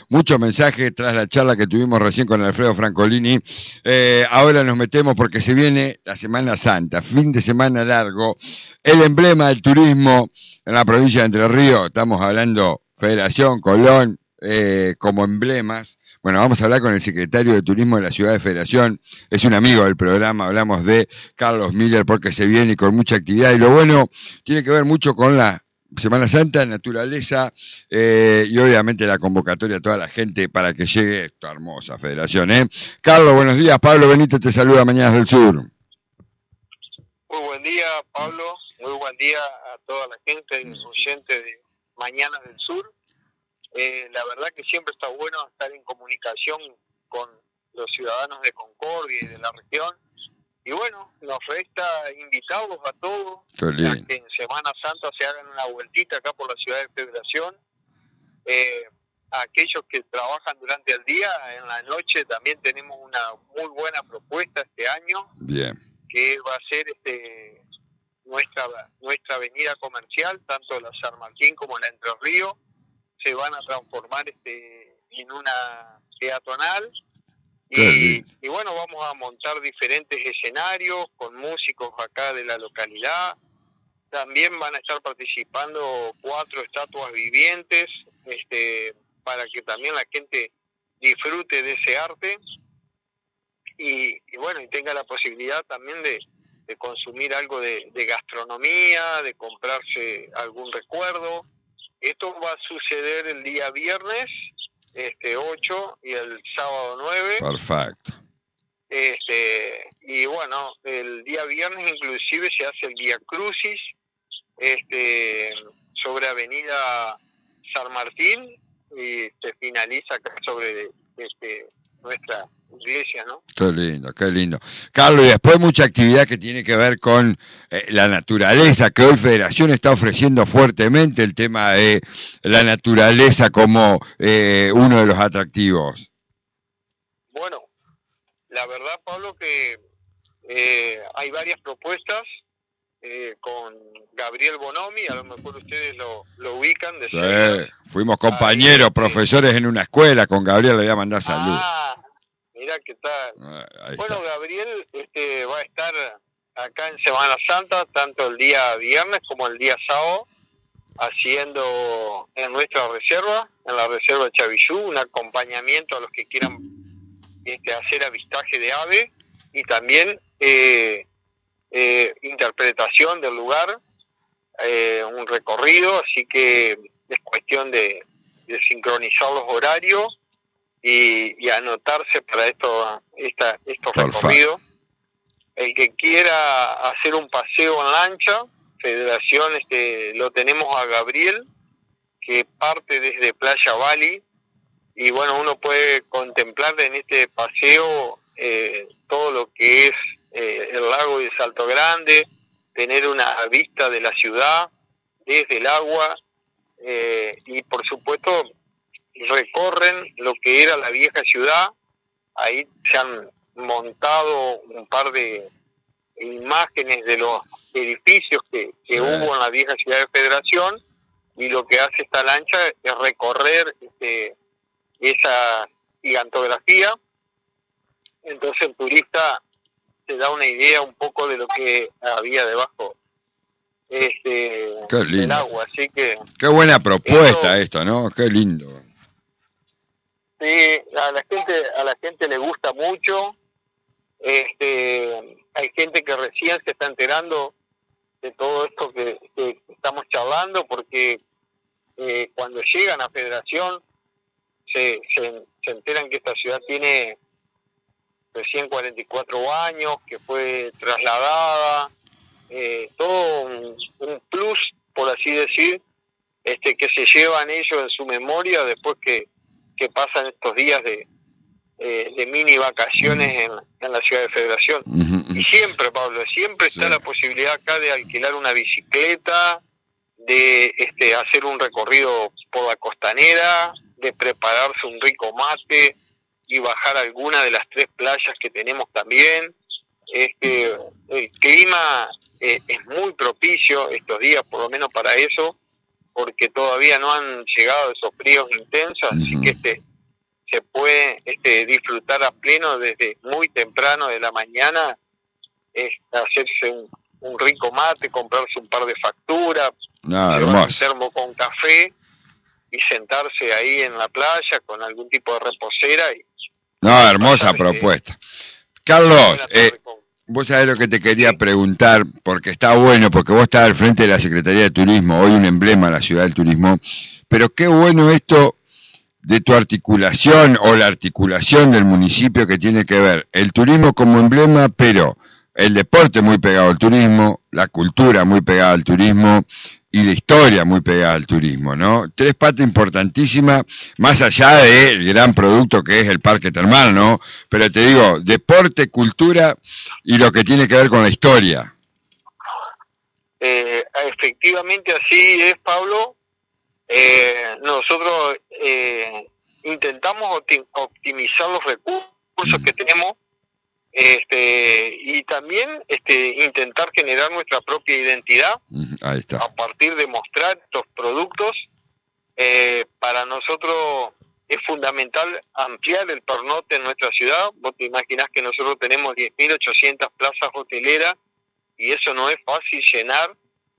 muchos mensajes tras la charla que tuvimos recién con Alfredo Francolini. Ahora nos metemos porque se viene la Semana Santa, fin de semana largo, el emblema del turismo en la provincia de Entre Ríos. Estamos hablando Federación, Colón, como emblemas. Bueno, vamos a hablar con el secretario de Turismo de la Ciudad de Federación. Es un amigo del programa, hablamos de Carlos Miller porque se viene con mucha actividad. Y lo bueno, tiene que ver mucho con la Semana Santa, naturaleza y obviamente la convocatoria a toda la gente para que llegue esta hermosa federación. Carlos, buenos días. Pablo Benítez te saluda, Mañanas del Sur. Muy buen día, Pablo. Muy buen día a toda la gente oyente de Mañanas del Sur. La verdad que siempre está bueno estar en comunicación con los ciudadanos de Concordia y de la región. Y bueno, nos resta invitarlos a todos a que en Semana Santa se hagan una vueltita acá por la ciudad de Federación. A aquellos que trabajan durante el día, en la noche también tenemos una muy buena propuesta este año. Bien. Que va a ser nuestra avenida comercial, tanto la San Martín como la Entre Ríos, se van a transformar en una peatonal y bueno, vamos a montar diferentes escenarios con músicos acá de la localidad. También van a estar participando 4 estatuas vivientes para que también la gente disfrute de ese arte y bueno, y tenga la posibilidad también de consumir algo de gastronomía, de comprarse algún recuerdo. Esto va a suceder el día viernes 8 y el sábado 9. Perfecto. Y bueno, el día viernes inclusive se hace el Vía Crucis sobre Avenida San Martín y se finaliza acá sobre nuestra iglesia, ¿no? Qué lindo, qué lindo. Carlos, y después mucha actividad que tiene que ver con la naturaleza, que hoy Federación está ofreciendo fuertemente el tema de la naturaleza como uno de los atractivos. Bueno, la verdad, Pablo, que hay varias propuestas con Gabriel Bonomi, a lo mejor ustedes lo ubican. Sí, fuimos compañeros, profesores en una escuela, con Gabriel le voy a mandar salud. Mira qué tal. Bueno, Gabriel va a estar acá en Semana Santa, tanto el día viernes como el día sábado, haciendo en nuestra reserva, en la reserva de Chavillú, un acompañamiento a los que quieran hacer avistaje de ave y también interpretación del lugar, un recorrido, así que es cuestión de sincronizar los horarios y anotarse para estos recorridos. El que quiera hacer un paseo en lancha, Federación, lo tenemos a Gabriel, que parte desde Playa Bali, y bueno, uno puede contemplar en este paseo todo lo que es el lago de Salto Grande, tener una vista de la ciudad desde el agua, y por supuesto recorren lo que era la vieja ciudad. Ahí se han montado un par de imágenes de los edificios que hubo en la vieja ciudad de Federación, y lo que hace esta lancha es recorrer esa gigantografía. Entonces el turista se da una idea un poco de lo que había debajo del agua, así que qué buena propuesta esto, ¿no? Qué lindo. Sí, a la gente le gusta mucho. Hay gente que recién se está enterando de todo esto que estamos charlando, porque cuando llegan a Federación se enteran que esta ciudad tiene recién 44 años, que fue trasladada, todo un plus, por así decir, que se llevan ellos en su memoria después que pasan estos días de mini vacaciones en la ciudad de Federación. Y siempre, Pablo, siempre está la posibilidad acá de alquilar una bicicleta, de hacer un recorrido por la costanera, de prepararse un rico mate y bajar alguna de las 3 playas que tenemos también. El clima es muy propicio estos días, por lo menos para eso, porque todavía no han llegado esos fríos intensos, así que se puede disfrutar a pleno desde muy temprano de la mañana, hacerse un rico mate, comprarse un par de facturas, llevar un hermoso. termo con café y sentarse ahí en la playa con algún tipo de reposera. Hermosa propuesta. Carlos, vos sabés lo que te quería preguntar, porque está bueno, porque vos estás al frente de la Secretaría de Turismo, hoy un emblema de la ciudad del turismo, pero qué bueno esto de tu articulación o la articulación del municipio que tiene que ver el turismo como emblema, pero el deporte muy pegado al turismo, la cultura muy pegada al turismo y la historia muy pegada al turismo, ¿no? Tres patas importantísimas, más allá del gran producto que es el parque termal, ¿no? Pero te digo, deporte, cultura y lo que tiene que ver con la historia. Efectivamente así es, Pablo. Nosotros intentamos optimizar los recursos que tenemos, y también intentar generar nuestra propia identidad. Ahí está. A partir de mostrar estos productos. Para nosotros es fundamental ampliar el pernocte en nuestra ciudad. Vos te imaginás que nosotros tenemos 10.800 plazas hoteleras y eso no es fácil llenar,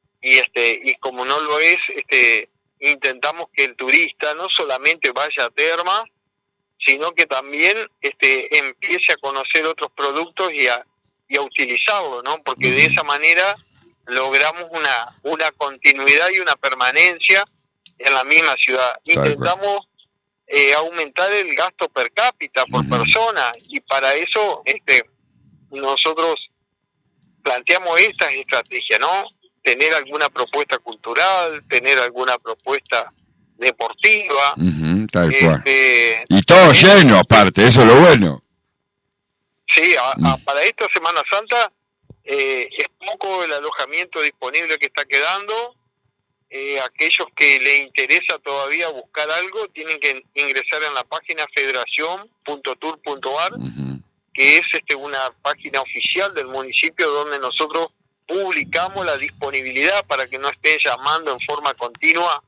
y como no lo es, intentamos que el turista no solamente vaya a termas, sino que también empiece a conocer otros productos y a utilizarlo, ¿no? Porque de esa manera logramos una continuidad y una permanencia en la misma ciudad. Intentamos aumentar el gasto per cápita por persona, y para eso nosotros planteamos estas estrategias, ¿no? Tener alguna propuesta cultural, tener alguna propuesta deportiva. Tal cual. Y todo lleno, aparte, eso es lo bueno. Sí, para esta Semana Santa es poco el alojamiento disponible que está quedando. Aquellos que les interesa todavía buscar algo tienen que ingresar en la página federación.tour.ar, que es una página oficial del municipio donde nosotros publicamos la disponibilidad para que no estén llamando en forma continua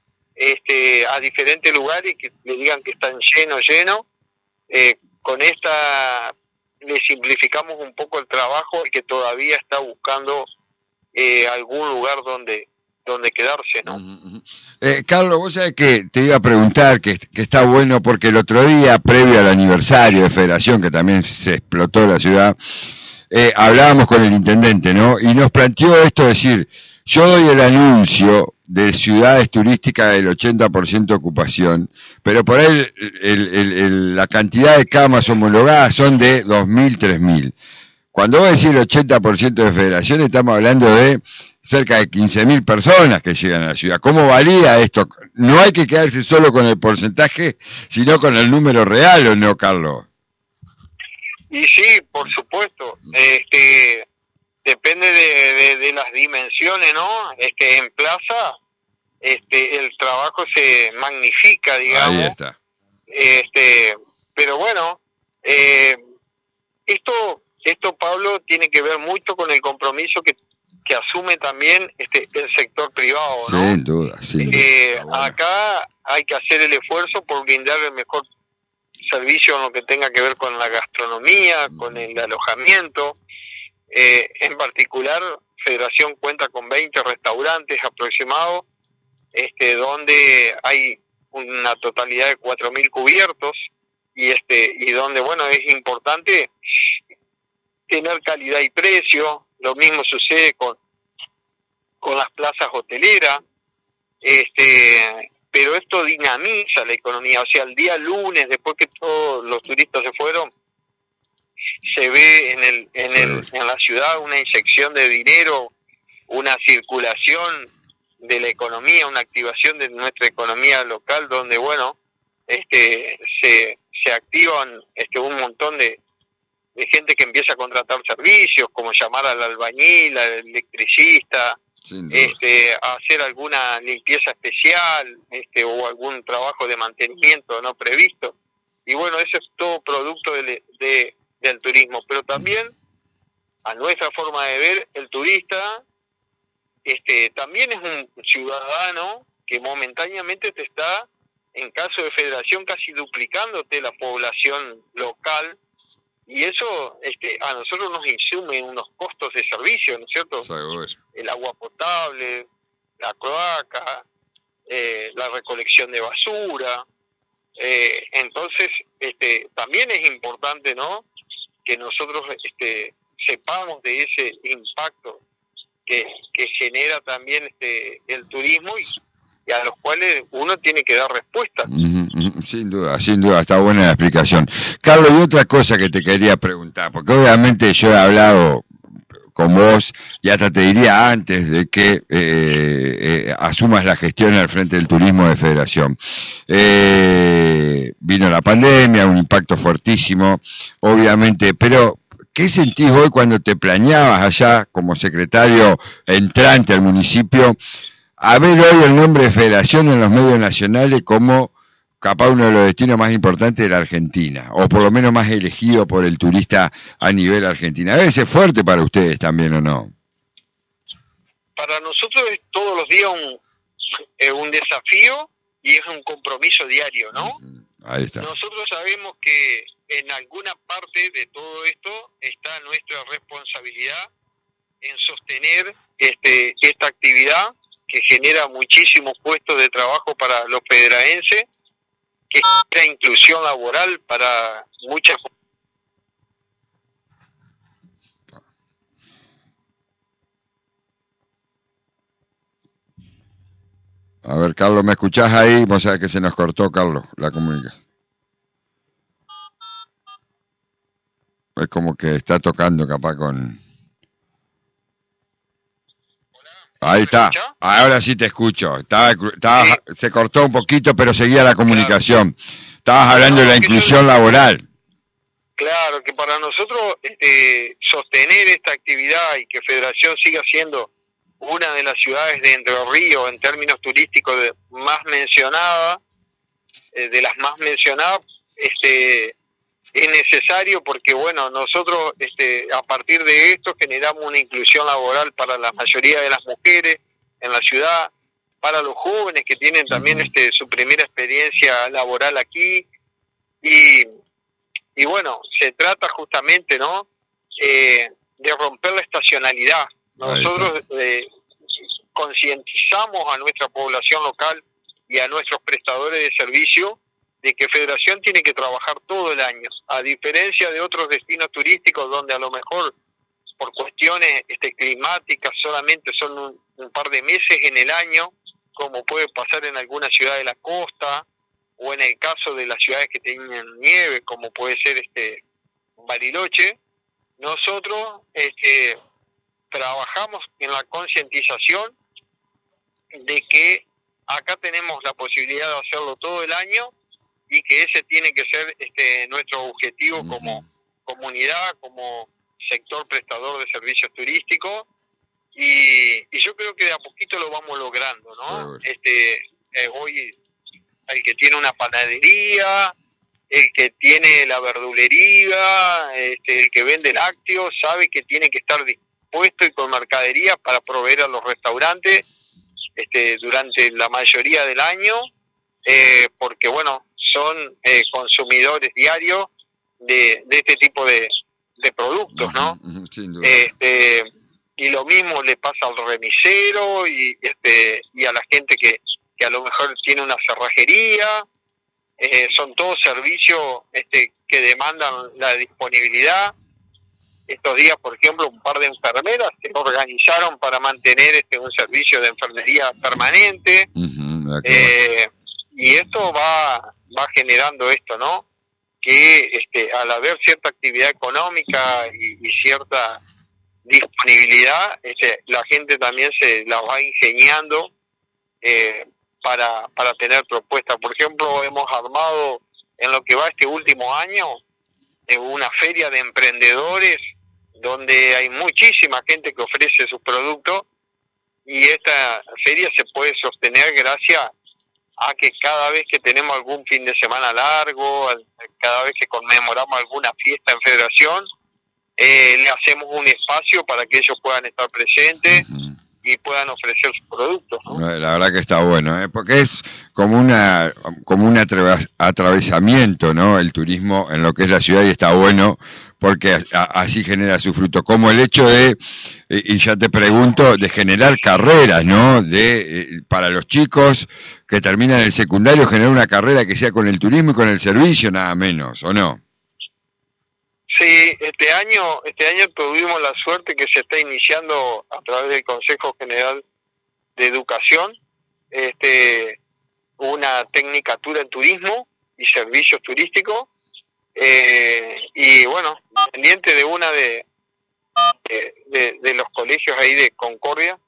a diferentes lugares y que le digan que están llenos. Con esta le simplificamos un poco el trabajo al que todavía está buscando algún lugar donde quedarse, ¿no? Carlos, vos sabés que te iba a preguntar que está bueno, porque el otro día, previo al aniversario de Federación, que también se explotó la ciudad, hablábamos con el intendente, ¿no? Y nos planteó esto, es decir, yo doy el anuncio de ciudades turísticas del 80% de ocupación, pero por ahí la cantidad de camas homologadas son de 2.000, 3.000. Cuando vos decís el 80% de Federación, estamos hablando de cerca de 15.000 personas que llegan a la ciudad. ¿Cómo varía esto? No hay que quedarse solo con el porcentaje, sino con el número real, ¿o no, Carlos? Y sí, por supuesto. Depende de las dimensiones, ¿no? En plaza, el trabajo se magnifica, digamos. Ahí está. Pero bueno, esto, Pablo, tiene que ver mucho con el compromiso que asume también el sector privado, ¿no? Sin duda, sin duda. Acá hay que hacer el esfuerzo por brindar el mejor servicio en lo que tenga que ver con la gastronomía, con el alojamiento. En particular, Federación cuenta con 20 restaurantes aproximados, donde hay una totalidad de 4.000 cubiertos, y donde, bueno, es importante tener calidad y precio. Lo mismo sucede con las plazas hoteleras, pero esto dinamiza la economía. O sea, el día lunes, después que todos los turistas se fueron, se ve en la ciudad una inyección de dinero, una circulación de la economía, una activación de nuestra economía local, donde, bueno, se activan un montón de gente que empieza a contratar servicios, como llamar al albañil, al electricista, hacer alguna limpieza especial, o algún trabajo de mantenimiento no previsto. Y bueno, eso es todo producto del turismo. Pero también, a nuestra forma de ver, el turista también es un ciudadano que momentáneamente te está en caso de federación casi duplicándote la población local, y eso a nosotros nos insume unos costos de servicio, ¿no es cierto? Seguro. El agua potable, la cloaca, la recolección de basura. Entonces, también es importante, ¿no?, que nosotros sepamos de ese impacto que genera también el turismo y a los cuales uno tiene que dar respuesta. Sin duda, está buena la explicación. Carlos, y otra cosa que te quería preguntar, porque obviamente yo he hablado con vos y hasta te diría antes de que asumas la gestión al frente del turismo de Federación. Vino la pandemia, un impacto fuertísimo, obviamente, pero ¿qué sentís hoy cuando te planeabas allá como secretario entrante al municipio a ver hoy el nombre de Federación en los medios nacionales como capaz uno de los destinos más importantes de la Argentina, o por lo menos más elegido por el turista a nivel argentino? A veces es fuerte para ustedes también, ¿o no? Para nosotros es todos los días un desafío y es un compromiso diario, ¿no? Ahí está. Nosotros sabemos que en alguna parte de todo esto está nuestra responsabilidad en sostener esta actividad que genera muchísimos puestos de trabajo para los federaenses, que genera inclusión laboral para muchas. A ver, Carlos, ¿me escuchás ahí? Vos sabés que se nos cortó, Carlos, la comunicación. Es como que está tocando capaz con... Ahí está, ahora sí te escucho. Se cortó un poquito, pero seguía la comunicación. Claro. Estabas hablando de la inclusión laboral. Claro, que para nosotros sostener esta actividad y que Federación siga siendo una de las ciudades de Entre Ríos en términos turísticos más mencionada, de las más mencionadas, es necesario porque, bueno, nosotros a partir de esto generamos una inclusión laboral para la mayoría de las mujeres en la ciudad, para los jóvenes que tienen también su primera experiencia laboral aquí, y bueno, se trata justamente, ¿no?, de romper la estacionalidad. Nosotros concientizamos a nuestra población local y a nuestros prestadores de servicio de que Federación tiene que trabajar todo el año, a diferencia de otros destinos turísticos donde a lo mejor por cuestiones climáticas solamente son un par de meses en el año, como puede pasar en alguna ciudad de la costa o en el caso de las ciudades que tienen nieve, como puede ser Bariloche. Nosotros trabajamos en la concientización de que acá tenemos la posibilidad de hacerlo todo el año y que ese tiene que ser nuestro objetivo como comunidad, como sector prestador de servicios turísticos, y yo creo que de a poquito lo vamos logrando, ¿no? Hoy el que tiene una panadería, el que tiene la verdulería, el que vende lácteos, sabe que tiene que estar dispuesto y con mercadería para proveer a los restaurantes durante la mayoría del año, porque bueno, son consumidores diarios de este tipo de productos, ¿no? Sin duda. Y lo mismo le pasa al remisero y a la gente que a lo mejor tiene una cerrajería. Son todos servicios que demandan la disponibilidad. Estos días, por ejemplo, un par de enfermeras se organizaron para mantener un servicio de enfermería permanente. Y esto va generando esto, ¿no? Que al haber cierta actividad económica y cierta disponibilidad, la gente también se la va ingeniando para tener propuestas. Por ejemplo, hemos armado en lo que va este último año una feria de emprendedores donde hay muchísima gente que ofrece sus productos, y esta feria se puede sostener gracias a que cada vez que tenemos algún fin de semana largo, cada vez que conmemoramos alguna fiesta en Federación, le hacemos un espacio para que ellos puedan estar presentes y puedan ofrecer sus productos, ¿no? La verdad que está bueno, porque es como un atravesamiento, ¿no? El turismo en lo que es la ciudad, y está bueno porque así genera su fruto. Como el hecho de, y ya te pregunto, de generar carreras, ¿no? Para los chicos que terminan el secundario, generar una carrera que sea con el turismo y con el servicio, nada menos, ¿o no? Sí, este año tuvimos la suerte que se está iniciando a través del Consejo General de Educación, una tecnicatura en turismo y servicios turísticos, y bueno, pendiente de una de los colegios ahí de Concordia,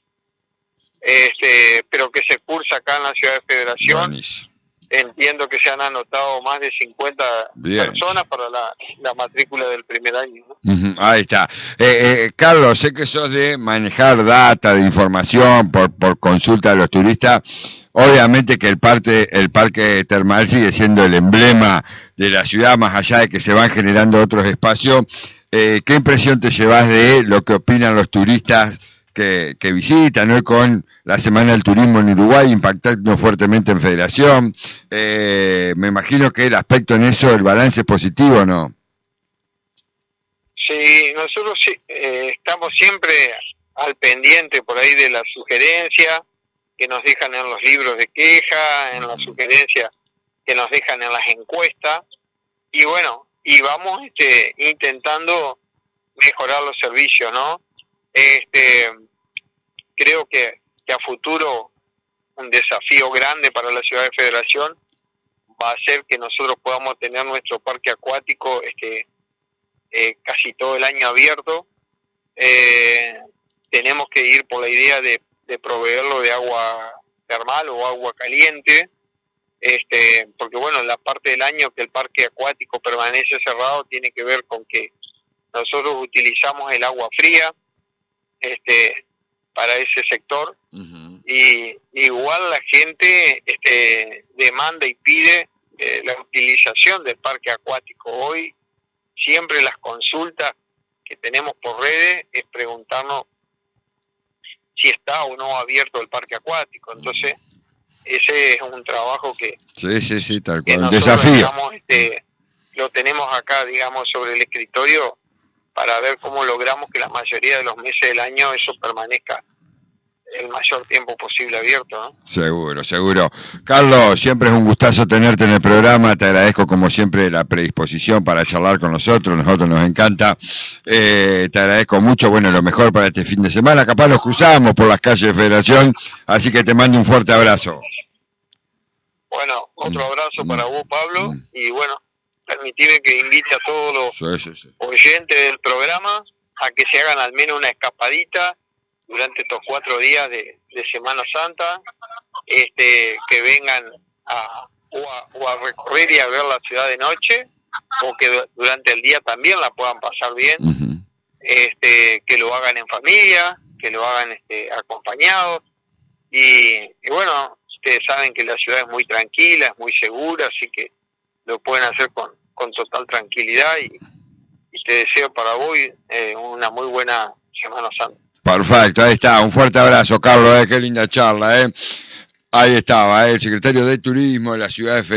pero que se cursa acá en la ciudad de Federación. Buenísimo. Entiendo que se han anotado más de 50 personas para la matrícula del primer año, ¿no? Ahí está. Carlos, sé que sos de manejar data, de información por consulta de los turistas. Obviamente que el parque termal sigue siendo el emblema de la ciudad, más allá de que se van generando otros espacios. ¿Qué impresión te llevas de lo que opinan los turistas que visitan hoy con la Semana del Turismo en Uruguay, impactando fuertemente en Federación? Me imagino que el aspecto en eso, el balance es positivo, ¿no? Sí, nosotros estamos siempre al pendiente por ahí de las sugerencias que nos dejan en los libros de queja, en las sugerencias que nos dejan en las encuestas, y bueno, y vamos intentando mejorar los servicios, ¿no? Creo que a futuro un desafío grande para la ciudad de Federación va a ser que nosotros podamos tener nuestro parque acuático casi todo el año abierto. Tenemos que ir por la idea de proveerlo de agua termal o agua caliente, porque bueno, la parte del año que el parque acuático permanece cerrado tiene que ver con que nosotros utilizamos el agua fría para ese sector. Y igual la gente demanda y pide la utilización del parque acuático. Hoy siempre las consultas que tenemos por redes es preguntarnos si está o no abierto el parque acuático. Entonces ese es un trabajo que tal que cual, nosotros, desafío, digamos, lo tenemos acá, digamos, sobre el escritorio, para ver cómo logramos que la mayoría de los meses del año eso permanezca el mayor tiempo posible abierto, ¿no? Seguro. Carlos, siempre es un gustazo tenerte en el programa, te agradezco como siempre la predisposición para charlar con nosotros nos encanta, te agradezco mucho, bueno, lo mejor para este fin de semana, capaz nos cruzamos por las calles de Federación, así que te mando un fuerte abrazo. Bueno, otro abrazo para vos, Pablo, y bueno, permitime que invite a todos los oyentes del programa a que se hagan al menos una escapadita durante estos 4 días de Semana Santa, que vengan a recorrer y a ver la ciudad de noche, o que durante el día también la puedan pasar bien, que lo hagan en familia, que lo hagan acompañados, y bueno, ustedes saben que la ciudad es muy tranquila, es muy segura, así que lo pueden hacer con total tranquilidad, y te deseo para hoy una muy buena Semana Santa. Perfecto, ahí está, un fuerte abrazo, Carlos, qué linda charla, Ahí estaba, el secretario de Turismo de la ciudad de Federación.